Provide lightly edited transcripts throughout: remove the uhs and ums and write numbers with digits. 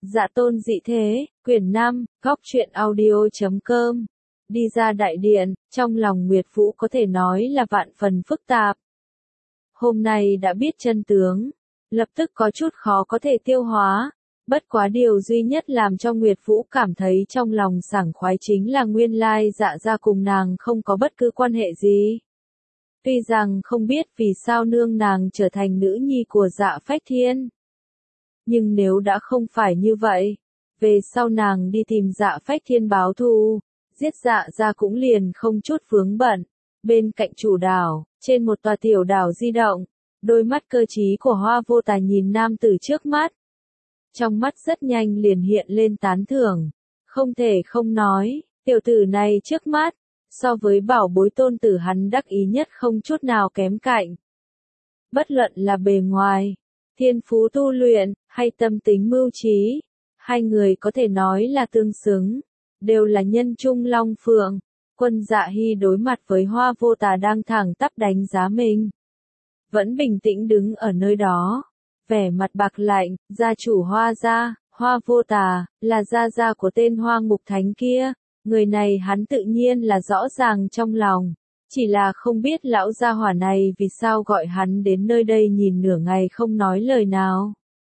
Dạ tôn dị thế, quyển 5, góc truyện audio.com. Đi ra đại điện, trong lòng Nguyệt Vũ có thể nói là vạn phần phức tạp. Hôm nay đã biết chân tướng, lập tức có chút khó có thể tiêu hóa. Bất quá điều duy nhất làm cho Nguyệt Vũ cảm thấy trong lòng sảng khoái chính là nguyên lai Dạ gia cùng nàng không có bất cứ quan hệ gì. Tuy rằng không biết vì sao nương nàng trở thành nữ nhi của Dạ Phách Thiên. Nhưng nếu đã không phải như vậy, về sau nàng đi tìm Dạ Phách Thiên báo thù, giết Dạ gia cũng liền không chút vướng bận. Bên cạnh chủ đảo, trên một tòa tiểu đảo di động, đôi mắt cơ trí của Hoa Vô Tà nhìn nam tử trước mắt. Trong mắt rất nhanh liền hiện lên tán thưởng, không thể không nói, tiểu tử này trước mắt, so với bảo bối tôn tử hắn đắc ý nhất không chút nào kém cạnh. Bất luận là bề ngoài, thiên phú tu luyện, hay tâm tính mưu trí, hai người có thể nói là tương xứng, đều là nhân trung long phượng. Quân Dạ Hy đối mặt với Hoa Vô Tà đang thẳng tắp đánh giá mình, vẫn bình tĩnh đứng ở nơi đó, vẻ mặt bạc lạnh. Gia chủ Hoa gia, Hoa Vô Tà, là gia của tên Hoa Ngục Thánh kia, người này hắn tự nhiên là rõ ràng trong lòng, chỉ là không biết lão gia hỏa này vì sao gọi hắn đến nơi đây nhìn nửa ngày không nói lời nào.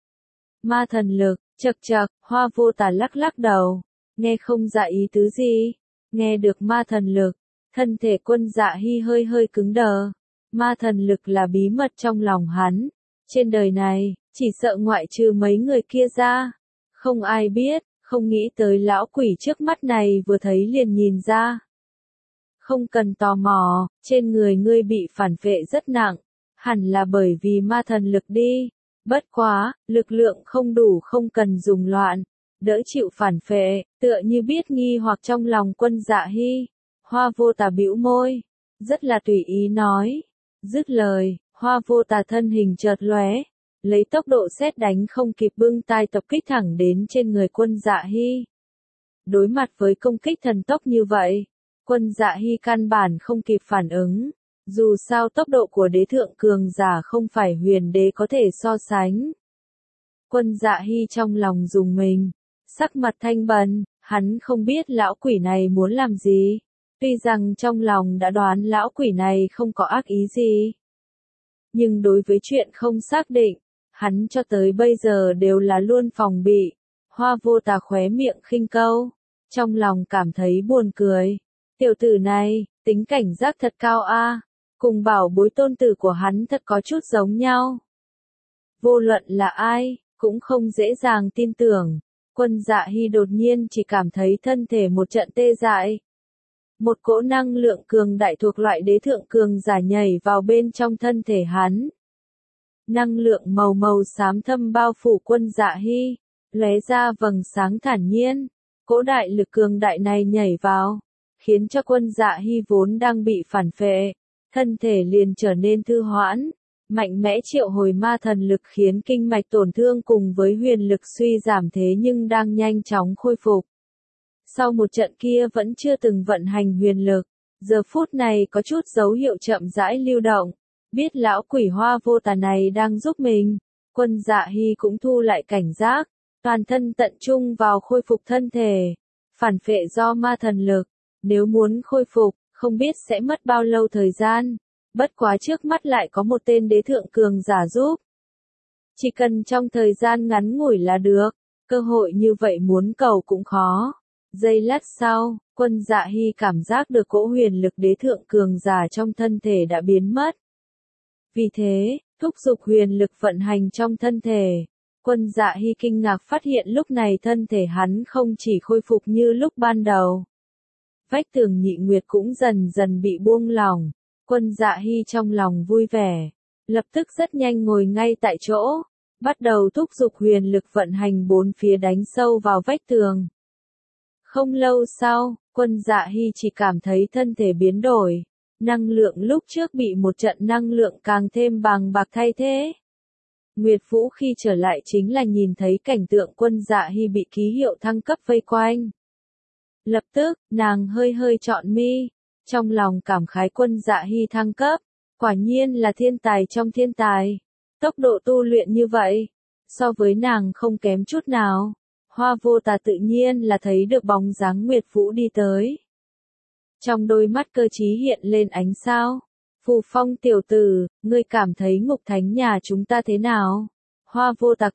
Ma thần lực, chậc chậc, Hoa Vô Tà lắc lắc đầu, nghe không ra ý tứ gì. Nghe được ma thần lực, thân thể Quân Dạ Hy hơi hơi cứng đờ. Ma thần lực là bí mật trong lòng hắn. Trên đời này, chỉ sợ ngoại trừ mấy người kia ra, không ai biết. Không nghĩ tới lão quỷ trước mắt này vừa thấy liền nhìn ra. Không cần tò mò, trên người ngươi bị phản phệ rất nặng, hẳn là bởi vì ma thần lực đi. Bất quá, lực lượng không đủ không cần dùng loạn, đỡ chịu phản phệ, tựa như biết nghi hoặc trong lòng Quân Dạ Hy. Hoa Vô Tà bĩu môi, rất là tùy ý nói. Dứt lời, Hoa Vô Tà thân hình chợt lóe, lấy tốc độ sét đánh không kịp bưng tai tập kích thẳng đến trên người Quân Dạ Hy. Đối mặt với công kích thần tốc như vậy, Quân Dạ Hy căn bản không kịp phản ứng. Dù sao tốc độ của đế thượng cường giả không phải huyền đế có thể so sánh. Quân Dạ Hy trong lòng rùng mình, sắc mặt thanh bần, hắn không biết lão quỷ này muốn làm gì. Tuy rằng trong lòng đã đoán lão quỷ này không có ác ý gì, nhưng đối với chuyện không xác định, hắn cho tới bây giờ đều là luôn phòng bị. Hoa Vô Tà khóe miệng khinh câu, trong lòng cảm thấy buồn cười. Tiểu tử này, tính cảnh giác thật cao a, cùng bảo bối tôn tử của hắn thật có chút giống nhau. Vô luận là ai, cũng không dễ dàng tin tưởng. Quân Dạ Hy đột nhiên chỉ cảm thấy thân thể một trận tê dại. Một cỗ năng lượng cường đại thuộc loại đế thượng cường giả nhảy vào bên trong thân thể hắn. Năng lượng màu xám thâm bao phủ Quân Dạ Hy, lóe ra vầng sáng thản nhiên. Cỗ đại lực cường đại này nhảy vào, khiến cho Quân Dạ Hy vốn đang bị phản phệ, thân thể liền trở nên thư hoãn. Mạnh mẽ triệu hồi ma thần lực khiến kinh mạch tổn thương cùng với huyền lực suy giảm thế nhưng đang nhanh chóng khôi phục. Sau một trận kia vẫn chưa từng vận hành huyền lực, giờ phút này có chút dấu hiệu chậm rãi lưu động. Biết lão quỷ Hoa Vô Tà này đang giúp mình, Quân Dạ Hy cũng thu lại cảnh giác, toàn thân tận trung vào khôi phục thân thể. Phản phệ do ma thần lực, nếu muốn khôi phục, không biết sẽ mất bao lâu thời gian. Bất quá trước mắt lại có một tên đế thượng cường giả giúp. Chỉ cần trong thời gian ngắn ngủi là được, cơ hội như vậy muốn cầu cũng khó. Giây lát sau, Quân Dạ Hy cảm giác được cỗ huyền lực đế thượng cường giả trong thân thể đã biến mất. Vì thế, thúc giục huyền lực vận hành trong thân thể. Quân Dạ Hy kinh ngạc phát hiện lúc này thân thể hắn không chỉ khôi phục như lúc ban đầu. Vách tường nhị nguyệt cũng dần dần bị buông lỏng. Quân Dạ Hy trong lòng vui vẻ, lập tức rất nhanh ngồi ngay tại chỗ, bắt đầu thúc giục huyền lực vận hành bốn phía đánh sâu vào vách tường. Không lâu sau, Quân Dạ Hy chỉ cảm thấy thân thể biến đổi, năng lượng lúc trước bị một trận năng lượng càng thêm bàng bạc thay thế. Nguyệt Vũ khi trở lại chính là nhìn thấy cảnh tượng Quân Dạ Hy bị ký hiệu thăng cấp vây quanh. Lập tức, nàng hơi hơi trọn mi. Trong lòng cảm khái Quân Dạ Hy thăng cấp, quả nhiên là thiên tài trong thiên tài. Tốc độ tu luyện như vậy, so với nàng không kém chút nào. Hoa Vô Tà tự nhiên là thấy được bóng dáng Nguyệt Vũ đi tới. Trong đôi mắt cơ trí hiện lên ánh sao. Phù Phong tiểu tử, ngươi cảm thấy Ngục Thánh nhà chúng ta thế nào? Hoa Vô Tà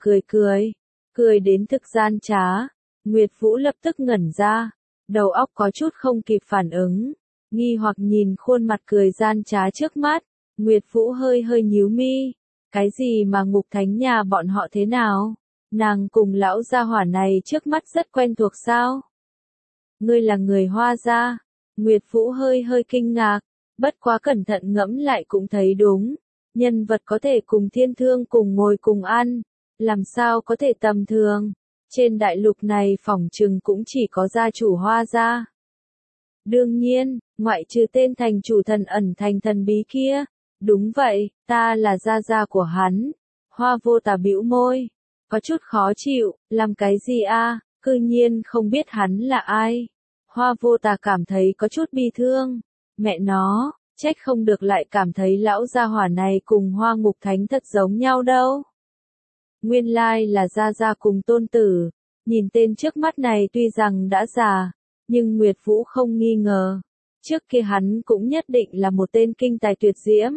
cười đến thực gian trá. Nguyệt Vũ lập tức ngẩn ra, đầu óc có chút không kịp phản ứng, nghi hoặc nhìn khuôn mặt cười gian trá trước mắt. Nguyệt Vũ hơi nhíu mi, cái gì mà Ngục Thánh nhà bọn họ thế nào? Nàng cùng lão gia hỏa này trước mắt rất quen thuộc sao? Ngươi là người Hoa gia? Nguyệt Vũ hơi kinh ngạc, bất quá cẩn thận ngẫm lại cũng thấy đúng. Nhân vật có thể cùng Thiên Thương cùng ngồi cùng ăn, làm sao có thể tầm thường. Trên đại lục này phỏng chừng cũng chỉ có gia chủ Hoa gia. Đương nhiên, ngoại trừ tên thành chủ thần ẩn thành thần bí kia. Đúng vậy, ta là gia của hắn. Hoa Vô Tà bĩu môi, có chút khó chịu, làm cái gì a? Cư nhiên không biết hắn là ai. Hoa Vô Tà cảm thấy có chút bi thương. Mẹ nó, trách không được lại cảm thấy lão gia hỏa này cùng Hoa Ngục Thánh thật giống nhau đâu. Nguyên lai là gia cùng tôn tử. Nhìn tên trước mắt này tuy rằng đã già, nhưng Nguyệt Vũ không nghi ngờ. Trước kia hắn cũng nhất định là một tên kinh tài tuyệt diễm.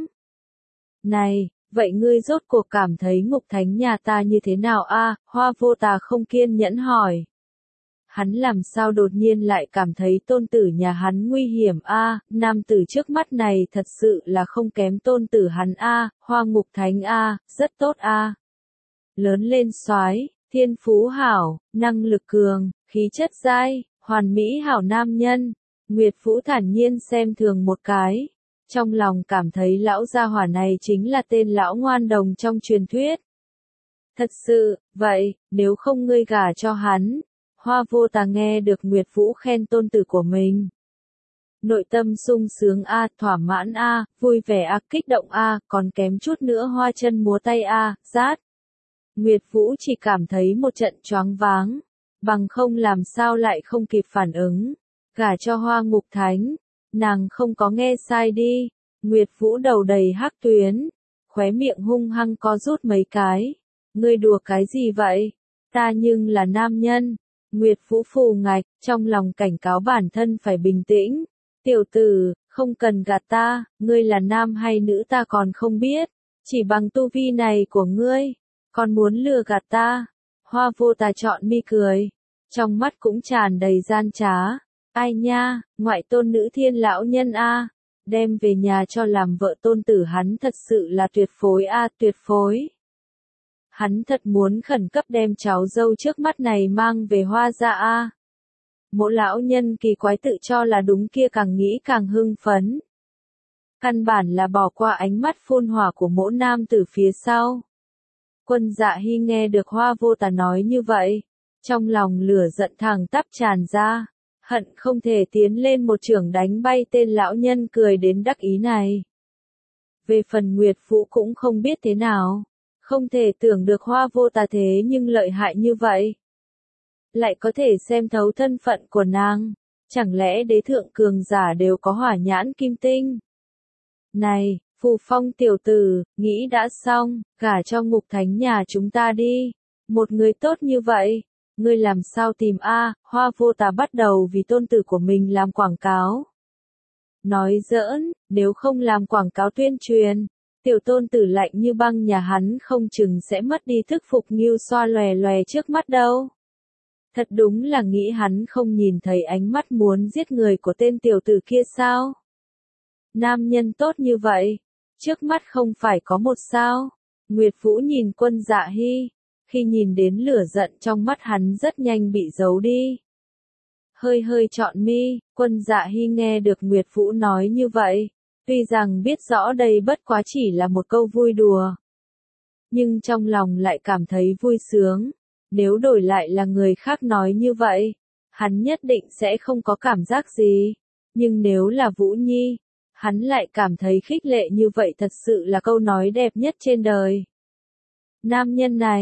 Này, vậy ngươi rốt cuộc cảm thấy Ngục Thánh nhà ta như thế nào a? Hoa Vô Tà không kiên nhẫn hỏi. Hắn làm sao đột nhiên lại cảm thấy tôn tử nhà hắn nguy hiểm a? Nam tử trước mắt này thật sự là không kém tôn tử hắn a, Hoa Ngục Thánh a, rất tốt a. Lớn lên soái, thiên phú hảo, năng lực cường, khí chất dai, hoàn mỹ hảo nam nhân. Nguyệt Vũ thản nhiên xem thường một cái. Trong lòng cảm thấy lão gia hỏa này chính là tên lão ngoan đồng trong truyền thuyết. Thật sự, vậy, nếu không ngươi gả cho hắn. Hoa Vô Tà nghe được Nguyệt Vũ khen tôn tử của mình. Nội tâm sung sướng a, thỏa mãn a, vui vẻ a, kích động a, còn kém chút nữa hoa chân múa tay a, rát. Nguyệt Vũ chỉ cảm thấy một trận choáng váng, bằng không làm sao lại không kịp phản ứng. Gả cho Hoa Ngục Thánh, nàng không có nghe sai đi. Nguyệt Vũ đầu đầy hắc tuyến, khóe miệng hung hăng co rút mấy cái. Ngươi đùa cái gì vậy? Ta nhưng là nam nhân. Nguyệt Vũ phù ngạch, trong lòng cảnh cáo bản thân phải bình tĩnh. Tiểu tử, không cần gạt ta, ngươi là nam hay nữ ta còn không biết. Chỉ bằng tu vi này của ngươi, còn muốn lừa gạt ta. Hoa Vô Tà chọn mi cười, trong mắt cũng tràn đầy gian trá. Ai nha, ngoại tôn nữ Thiên lão nhân a, đem về nhà cho làm vợ tôn tử hắn thật sự là tuyệt phối a, tuyệt phối. Hắn thật muốn khẩn cấp đem cháu dâu trước mắt này mang về Hoa gia a. Mộ lão nhân kỳ quái tự cho là đúng kia càng nghĩ càng hưng phấn. Căn bản là bỏ qua ánh mắt phun hỏa của mỗ nam từ phía sau. Quân Dạ Hy nghe được Hoa Vô Tà nói như vậy, trong lòng lửa giận thẳng tắp tràn ra, hận không thể tiến lên một chưởng đánh bay tên lão nhân cười đến đắc ý này. Về phần Nguyệt Vũ cũng không biết thế nào, không thể tưởng được Hoa Vô Tà thế nhưng lợi hại như vậy. Lại có thể xem thấu thân phận của nàng, chẳng lẽ đế thượng cường giả đều có hỏa nhãn kim tinh? Này, Phù Phong tiểu tử, nghĩ đã xong, gả cho Ngục Thánh nhà chúng ta đi. Một người tốt như vậy, ngươi làm sao tìm a? Hoa Vô Tà bắt đầu vì tôn tử của mình làm quảng cáo. Nói giỡn, nếu không làm quảng cáo tuyên truyền, tiểu tôn tử lạnh như băng nhà hắn không chừng sẽ mất đi thức phục nghiêu xoa lòe lòe trước mắt đâu. Thật đúng là nghĩ hắn không nhìn thấy ánh mắt muốn giết người của tên tiểu tử kia sao? Nam nhân tốt như vậy, trước mắt không phải có một sao? Nguyệt Vũ nhìn Quân Dạ Hy, khi nhìn đến lửa giận trong mắt hắn rất nhanh bị giấu đi. Hơi trọn mi, Quân Dạ Hy nghe được Nguyệt Vũ nói như vậy, tuy rằng biết rõ đây bất quá chỉ là một câu vui đùa, nhưng trong lòng lại cảm thấy vui sướng. Nếu đổi lại là người khác nói như vậy, hắn nhất định sẽ không có cảm giác gì. Nhưng nếu là Vũ Nhi, hắn lại cảm thấy khích lệ như vậy thật sự là câu nói đẹp nhất trên đời. Nam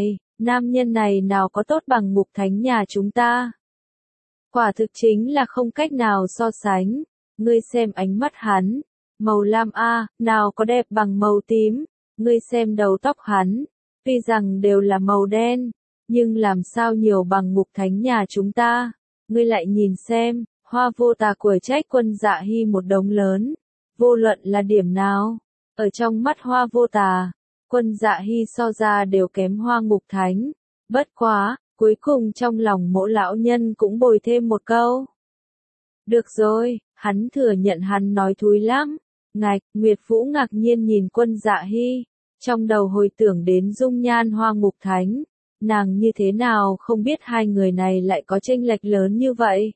nhân này nào có tốt bằng Ngục Thánh nhà chúng ta. Quả thực chính là không cách nào so sánh. Ngươi xem ánh mắt hắn, màu lam a, nào có đẹp bằng màu tím. Ngươi xem đầu tóc hắn, tuy rằng đều là màu đen, nhưng làm sao nhiều bằng Ngục Thánh nhà chúng ta. Ngươi lại nhìn xem, Hoa Vô Tà của trách Quân Dạ Hy một đống lớn, vô luận là điểm nào, ở trong mắt Hoa Vô Tà, Quân Dạ Hy so ra đều kém Hoa Ngục Thánh. Bất quá, cuối cùng trong lòng Mỗ lão nhân cũng bồi thêm một câu. Được rồi, hắn thừa nhận hắn nói thúi lắm. Ngạch, Nguyệt Vũ ngạc nhiên nhìn Quân Dạ Hy, trong đầu hồi tưởng đến dung nhan Hoa Ngục Thánh, nàng như thế nào không biết hai người này lại có chênh lệch lớn như vậy.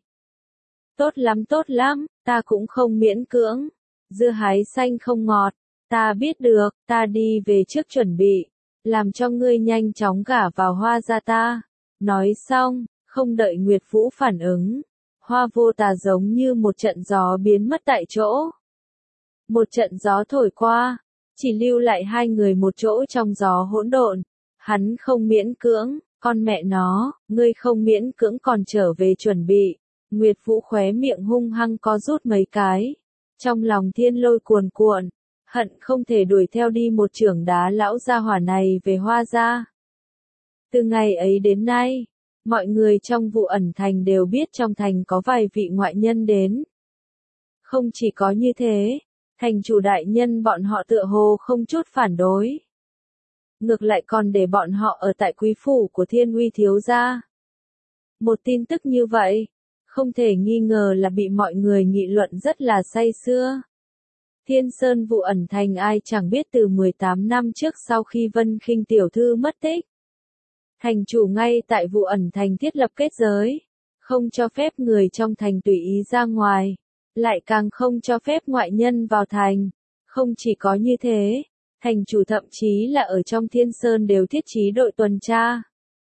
Tốt lắm, ta cũng không miễn cưỡng, dưa hái xanh không ngọt, ta biết được, ta đi về trước chuẩn bị, làm cho ngươi nhanh chóng gả vào Hoa gia ta. Nói xong, không đợi Nguyệt Vũ phản ứng, Hoa Vô Tà giống như một trận gió biến mất tại chỗ. Một trận gió thổi qua, chỉ lưu lại hai người một chỗ trong gió hỗn độn. Hắn không miễn cưỡng, con mẹ nó, ngươi không miễn cưỡng còn trở về chuẩn bị. Nguyệt Vũ khóe miệng hung hăng co rút mấy cái. Trong lòng thiên lôi cuồn cuộn, hận không thể đuổi theo đi một chưởng đá lão gia hỏa này về Hoa gia. Từ ngày ấy đến nay, mọi người trong Vụ Ẩn Thành đều biết trong thành có vài vị ngoại nhân đến. Không chỉ có như thế, thành chủ đại nhân bọn họ tựa hồ không chút phản đối. Ngược lại còn để bọn họ ở tại quý phủ của Thiên Uy thiếu gia. Một tin tức như vậy, không thể nghi ngờ là bị mọi người nghị luận rất là say sưa. Thiên Sơn Vụ Ẩn Thành ai chẳng biết từ 18 năm trước sau khi Vân Khinh tiểu thư mất tích. Thành chủ ngay tại Vụ Ẩn Thành thiết lập kết giới, không cho phép người trong thành tùy ý ra ngoài, lại càng không cho phép ngoại nhân vào thành. Không chỉ có như thế, thành chủ thậm chí là ở trong Thiên Sơn đều thiết trí đội tuần tra.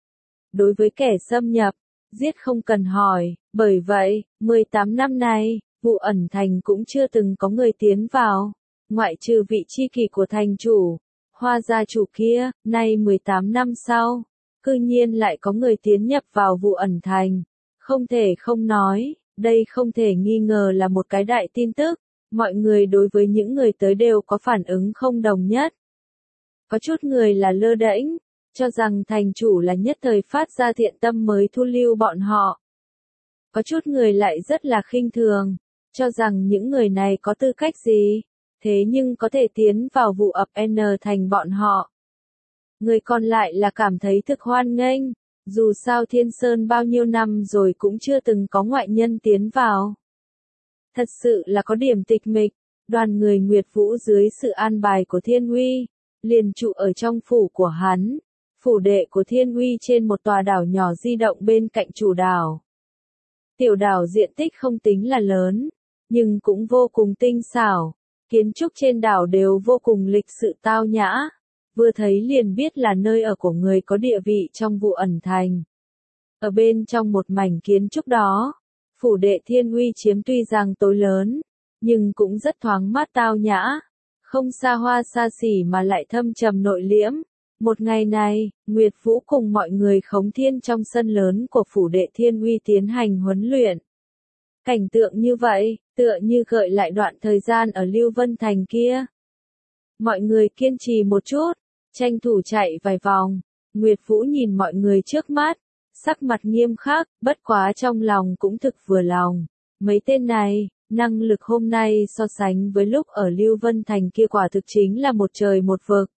Đối với kẻ xâm nhập, giết không cần hỏi, bởi vậy, 18 năm nay, Vụ Ẩn Thành cũng chưa từng có người tiến vào, ngoại trừ vị tri kỷ của thành chủ, Hoa gia chủ kia. Nay 18 năm sau, cư nhiên lại có người tiến nhập vào Vụ Ẩn Thành. Không thể không nói, đây không thể nghi ngờ là một cái đại tin tức. Mọi người đối với những người tới đều có phản ứng không đồng nhất. Có chút người là lơ đễnh, cho rằng thành chủ là nhất thời phát ra thiện tâm mới thu lưu bọn họ. Có chút người lại rất là khinh thường, cho rằng những người này có tư cách gì, thế nhưng có thể tiến vào Vụ Ẩn Thành bọn họ. Người còn lại là cảm thấy thực hoan nghênh, dù sao Thiên Sơn bao nhiêu năm rồi cũng chưa từng có ngoại nhân tiến vào. Thật sự là có điểm tịch mịch, đoàn người Nguyệt Vũ dưới sự an bài của Thiên Uy, liền trụ ở trong phủ của hắn, phủ đệ của Thiên Uy trên một tòa đảo nhỏ di động bên cạnh chủ đảo. Tiểu đảo diện tích không tính là lớn, nhưng cũng vô cùng tinh xảo, kiến trúc trên đảo đều vô cùng lịch sự tao nhã, vừa thấy liền biết là nơi ở của người có địa vị trong Vụ Ẩn Thành. Ở bên trong một mảnh kiến trúc đó, phủ đệ Thiên Uy chiếm tuy rằng tối lớn, nhưng cũng rất thoáng mát tao nhã, không xa hoa xa xỉ mà lại thâm trầm nội liễm. Một ngày này, Nguyệt Vũ cùng mọi người khống thiên trong sân lớn của phủ đệ Thiên Uy tiến hành huấn luyện. Cảnh tượng như vậy, tựa như gợi lại đoạn thời gian ở Lưu Vân Thành kia. Mọi người kiên trì một chút, tranh thủ chạy vài vòng. Nguyệt Vũ nhìn mọi người trước mắt, sắc mặt nghiêm khắc, bất quá trong lòng cũng thực vừa lòng. Mấy tên này, năng lực hôm nay so sánh với lúc ở Lưu Vân Thành kia quả thực chính là một trời một vực.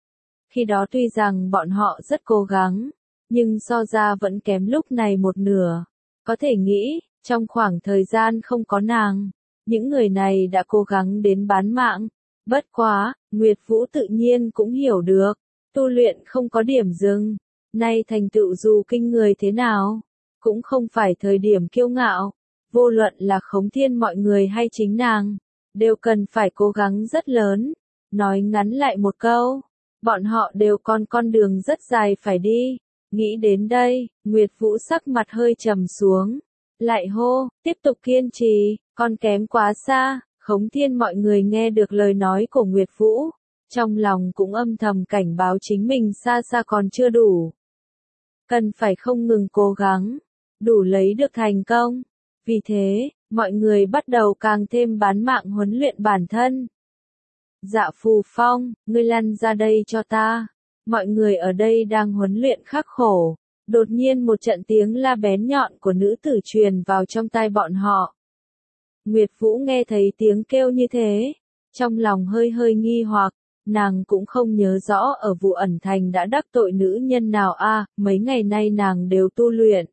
Khi đó tuy rằng bọn họ rất cố gắng, nhưng so ra vẫn kém lúc này một nửa. Có thể nghĩ, trong khoảng thời gian không có nàng, những người này đã cố gắng đến bán mạng. Bất quá, Nguyệt Vũ tự nhiên cũng hiểu được, tu luyện không có điểm dừng. Nay thành tựu dù kinh người thế nào, cũng không phải thời điểm kiêu ngạo. Vô luận là khống thiên mọi người hay chính nàng, đều cần phải cố gắng rất lớn. Nói ngắn lại một câu, bọn họ đều còn con đường rất dài phải đi. Nghĩ đến đây, Nguyệt Vũ sắc mặt hơi trầm xuống. Lại hô, tiếp tục kiên trì, còn kém quá xa. Khống thiên mọi người nghe được lời nói của Nguyệt Vũ, trong lòng cũng âm thầm cảnh báo chính mình xa xa còn chưa đủ. Cần phải không ngừng cố gắng, đủ lấy được thành công. Vì thế, mọi người bắt đầu càng thêm bán mạng huấn luyện bản thân. Dạ Phù Phong, ngươi lăn ra đây cho ta. Mọi người ở đây đang huấn luyện khắc khổ, Đột nhiên một trận tiếng la bén nhọn của nữ tử truyền vào trong tai bọn họ. Nguyệt Vũ nghe thấy tiếng kêu như thế, trong lòng hơi hơi nghi hoặc, nàng cũng không nhớ rõ ở Vụ Ẩn Thành đã đắc tội nữ nhân nào mấy ngày nay nàng đều tu luyện.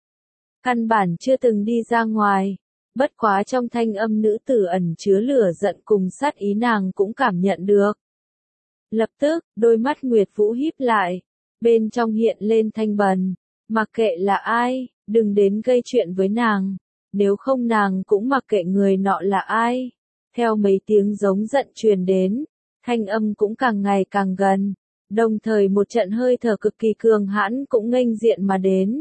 Căn bản chưa từng đi ra ngoài, bất quá trong thanh âm nữ tử ẩn chứa lửa giận cùng sát ý nàng cũng cảm nhận được. Lập tức, đôi mắt Nguyệt Vũ híp lại, bên trong hiện lên thanh bần, mặc kệ là ai, đừng đến gây chuyện với nàng, nếu không nàng cũng mặc kệ người nọ là ai. Theo mấy tiếng giống giận truyền đến, thanh âm cũng càng ngày càng gần, đồng thời một trận hơi thở cực kỳ cường hãn cũng nghênh diện mà đến.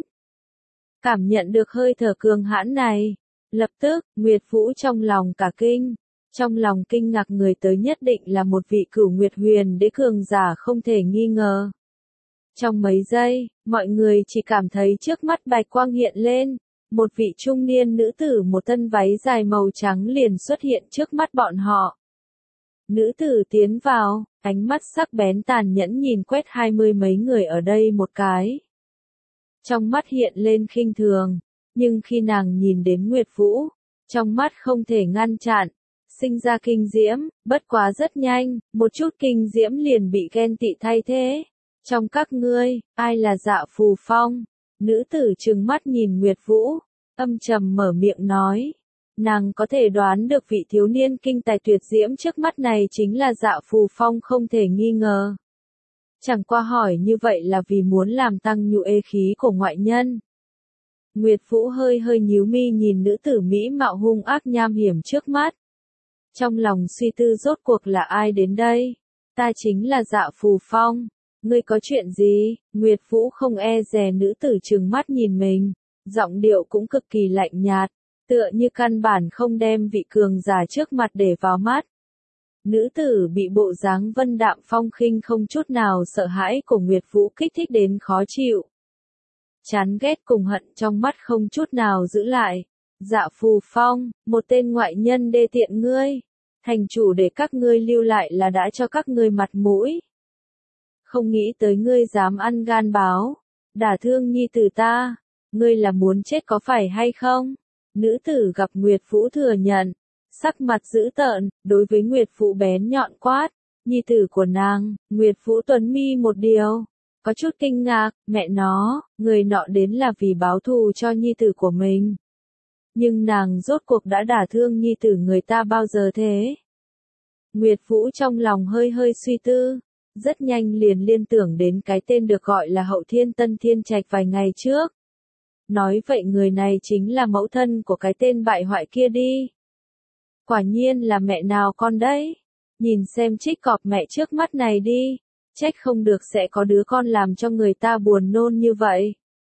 Cảm nhận được hơi thở cường hãn này, lập tức, Nguyệt Vũ trong lòng cả kinh. Trong lòng kinh ngạc người tới nhất định là một vị Cửu Nguyệt Huyền Đế cường giả không thể nghi ngờ. Trong mấy giây, mọi người chỉ cảm thấy trước mắt bạch quang hiện lên, một vị trung niên nữ tử một thân váy dài màu trắng liền xuất hiện trước mắt bọn họ. Nữ tử tiến vào, ánh mắt sắc bén tàn nhẫn nhìn quét 20 mấy người ở đây một cái. Trong mắt hiện lên khinh thường, nhưng khi nàng nhìn đến Nguyệt Vũ, trong mắt không thể ngăn chặn, sinh ra kinh diễm, bất quá rất nhanh, một chút kinh diễm liền bị ghen tị thay thế. Trong các ngươi, ai là Dạ Phù Phong? Nữ tử trừng mắt nhìn Nguyệt Vũ, âm trầm mở miệng nói. Nàng có thể đoán được vị thiếu niên kinh tài tuyệt diễm trước mắt này chính là Dạ Phù Phong không thể nghi ngờ. Chẳng qua hỏi như vậy là vì muốn làm tăng nhu ê khí của ngoại nhân. Nguyệt Vũ hơi hơi nhíu mi nhìn nữ tử mỹ mạo hung ác nham hiểm trước mắt. Trong lòng suy tư rốt cuộc là ai đến đây? Ta chính là Dạ Phù Phong. Ngươi có chuyện gì? Nguyệt Vũ không e dè nữ tử trừng mắt nhìn mình, giọng điệu cũng cực kỳ lạnh nhạt, tựa như căn bản không đem vị cường giả trước mặt để vào mắt. Nữ tử bị bộ dáng vân đạm phong khinh không chút nào sợ hãi của Nguyệt Vũ kích thích đến khó chịu. Chán ghét cùng hận trong mắt không chút nào giữ lại. Dạ Phù Phong, một tên ngoại nhân đê tiện ngươi. Thành chủ để các ngươi lưu lại là đã cho các ngươi mặt mũi. Không nghĩ tới ngươi dám ăn gan báo, đả thương nhi tử ta. Ngươi là muốn chết có phải hay không? Nữ tử gặp Nguyệt Vũ thừa nhận, sắc mặt dữ tợn, đối với Nguyệt Vũ bén nhọn quát. Nhi tử của nàng, Nguyệt Vũ tuấn mi một điều. Có chút kinh ngạc, mẹ nó, người nọ đến là vì báo thù cho nhi tử của mình. Nhưng nàng rốt cuộc đã đả thương nhi tử người ta bao giờ thế? Nguyệt Vũ trong lòng hơi hơi suy tư, rất nhanh liền liên tưởng đến cái tên được gọi là Hậu Thiên Tân Thiên Trạch vài ngày trước. Nói vậy người này chính là mẫu thân của cái tên bại hoại kia đi. Quả nhiên là mẹ nào con đấy. Nhìn xem trích cọp mẹ trước mắt này đi. Trách không được sẽ có đứa con làm cho người ta buồn nôn như vậy.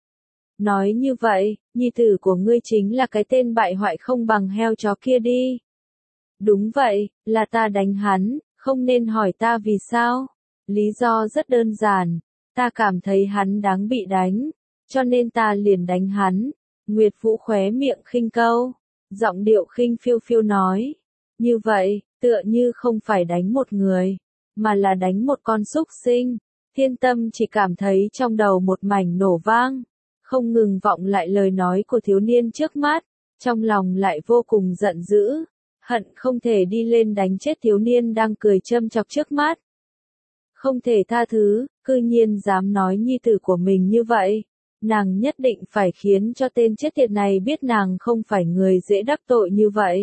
Nói như vậy, nhi tử của ngươi chính là cái tên bại hoại không bằng heo chó kia đi. Đúng vậy, là ta đánh hắn, không nên hỏi ta vì sao. Lý do rất đơn giản, ta cảm thấy hắn đáng bị đánh, cho nên ta liền đánh hắn. Nguyệt Vũ khóe miệng khinh câu, giọng điệu khinh phiêu phiêu nói. Như vậy, tựa như không phải đánh một người, mà là đánh một con súc sinh. Thiên Tâm chỉ cảm thấy trong đầu một mảnh nổ vang, không ngừng vọng lại lời nói của thiếu niên trước mắt, trong lòng lại vô cùng giận dữ, hận không thể đi lên đánh chết thiếu niên đang cười châm chọc trước mắt. Không thể tha thứ, cư nhiên dám nói nhi tử của mình như vậy, nàng nhất định phải khiến cho tên chết tiệt này biết nàng không phải người dễ đắc tội như vậy.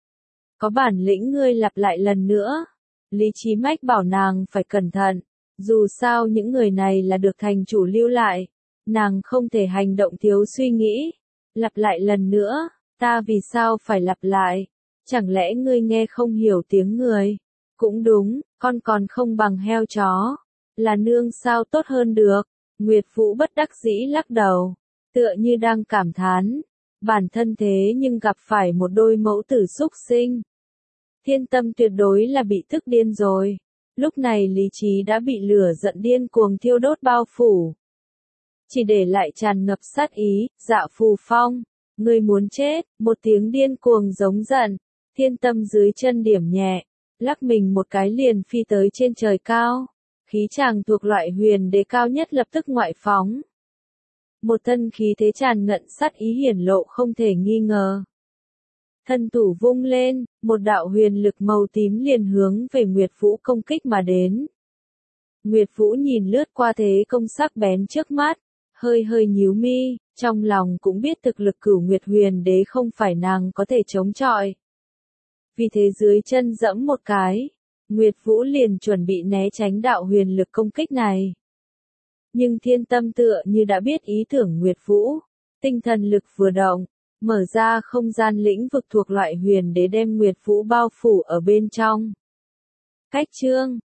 Có bản lĩnh ngươi lặp lại lần nữa. Lý Chí Mách bảo nàng phải cẩn thận, dù sao những người này là được thành chủ lưu lại, nàng không thể hành động thiếu suy nghĩ. Lặp lại lần nữa, ta vì sao phải lặp lại? Chẳng lẽ ngươi nghe không hiểu tiếng người? Cũng đúng, con còn không bằng heo chó, là nương sao tốt hơn được. Nguyệt Vũ bất đắc dĩ lắc đầu, tựa như đang cảm thán, bản thân thế nhưng gặp phải một đôi mẫu tử súc sinh. Thiên Tâm tuyệt đối là bị tức điên rồi. Lúc này lý trí đã bị lửa giận điên cuồng thiêu đốt bao phủ. Chỉ để lại tràn ngập sát ý, Dạ Phù Phong, ngươi muốn chết, một tiếng điên cuồng giống giận. Thiên Tâm dưới chân điểm nhẹ, lắc mình một cái liền phi tới trên trời cao. Khí chàng thuộc loại huyền đế cao nhất lập tức ngoại phóng. Một thân khí thế tràn ngập sát ý hiển lộ không thể nghi ngờ. Thân thủ vung lên, một đạo huyền lực màu tím liền hướng về Nguyệt Vũ công kích mà đến. Nguyệt Vũ nhìn lướt qua thế công sắc bén trước mắt, hơi hơi nhíu mi, trong lòng cũng biết thực lực Cửu Nguyệt Huyền Đế không phải nàng có thể chống chọi. Vì thế dưới chân giẫm một cái, Nguyệt Vũ liền chuẩn bị né tránh đạo huyền lực công kích này. Nhưng Thiên Tâm tựa như đã biết ý tưởng Nguyệt Vũ, tinh thần lực vừa động, mở ra không gian lĩnh vực thuộc loại huyền đế đem Nguyệt Vũ bao phủ ở bên trong. Cách chương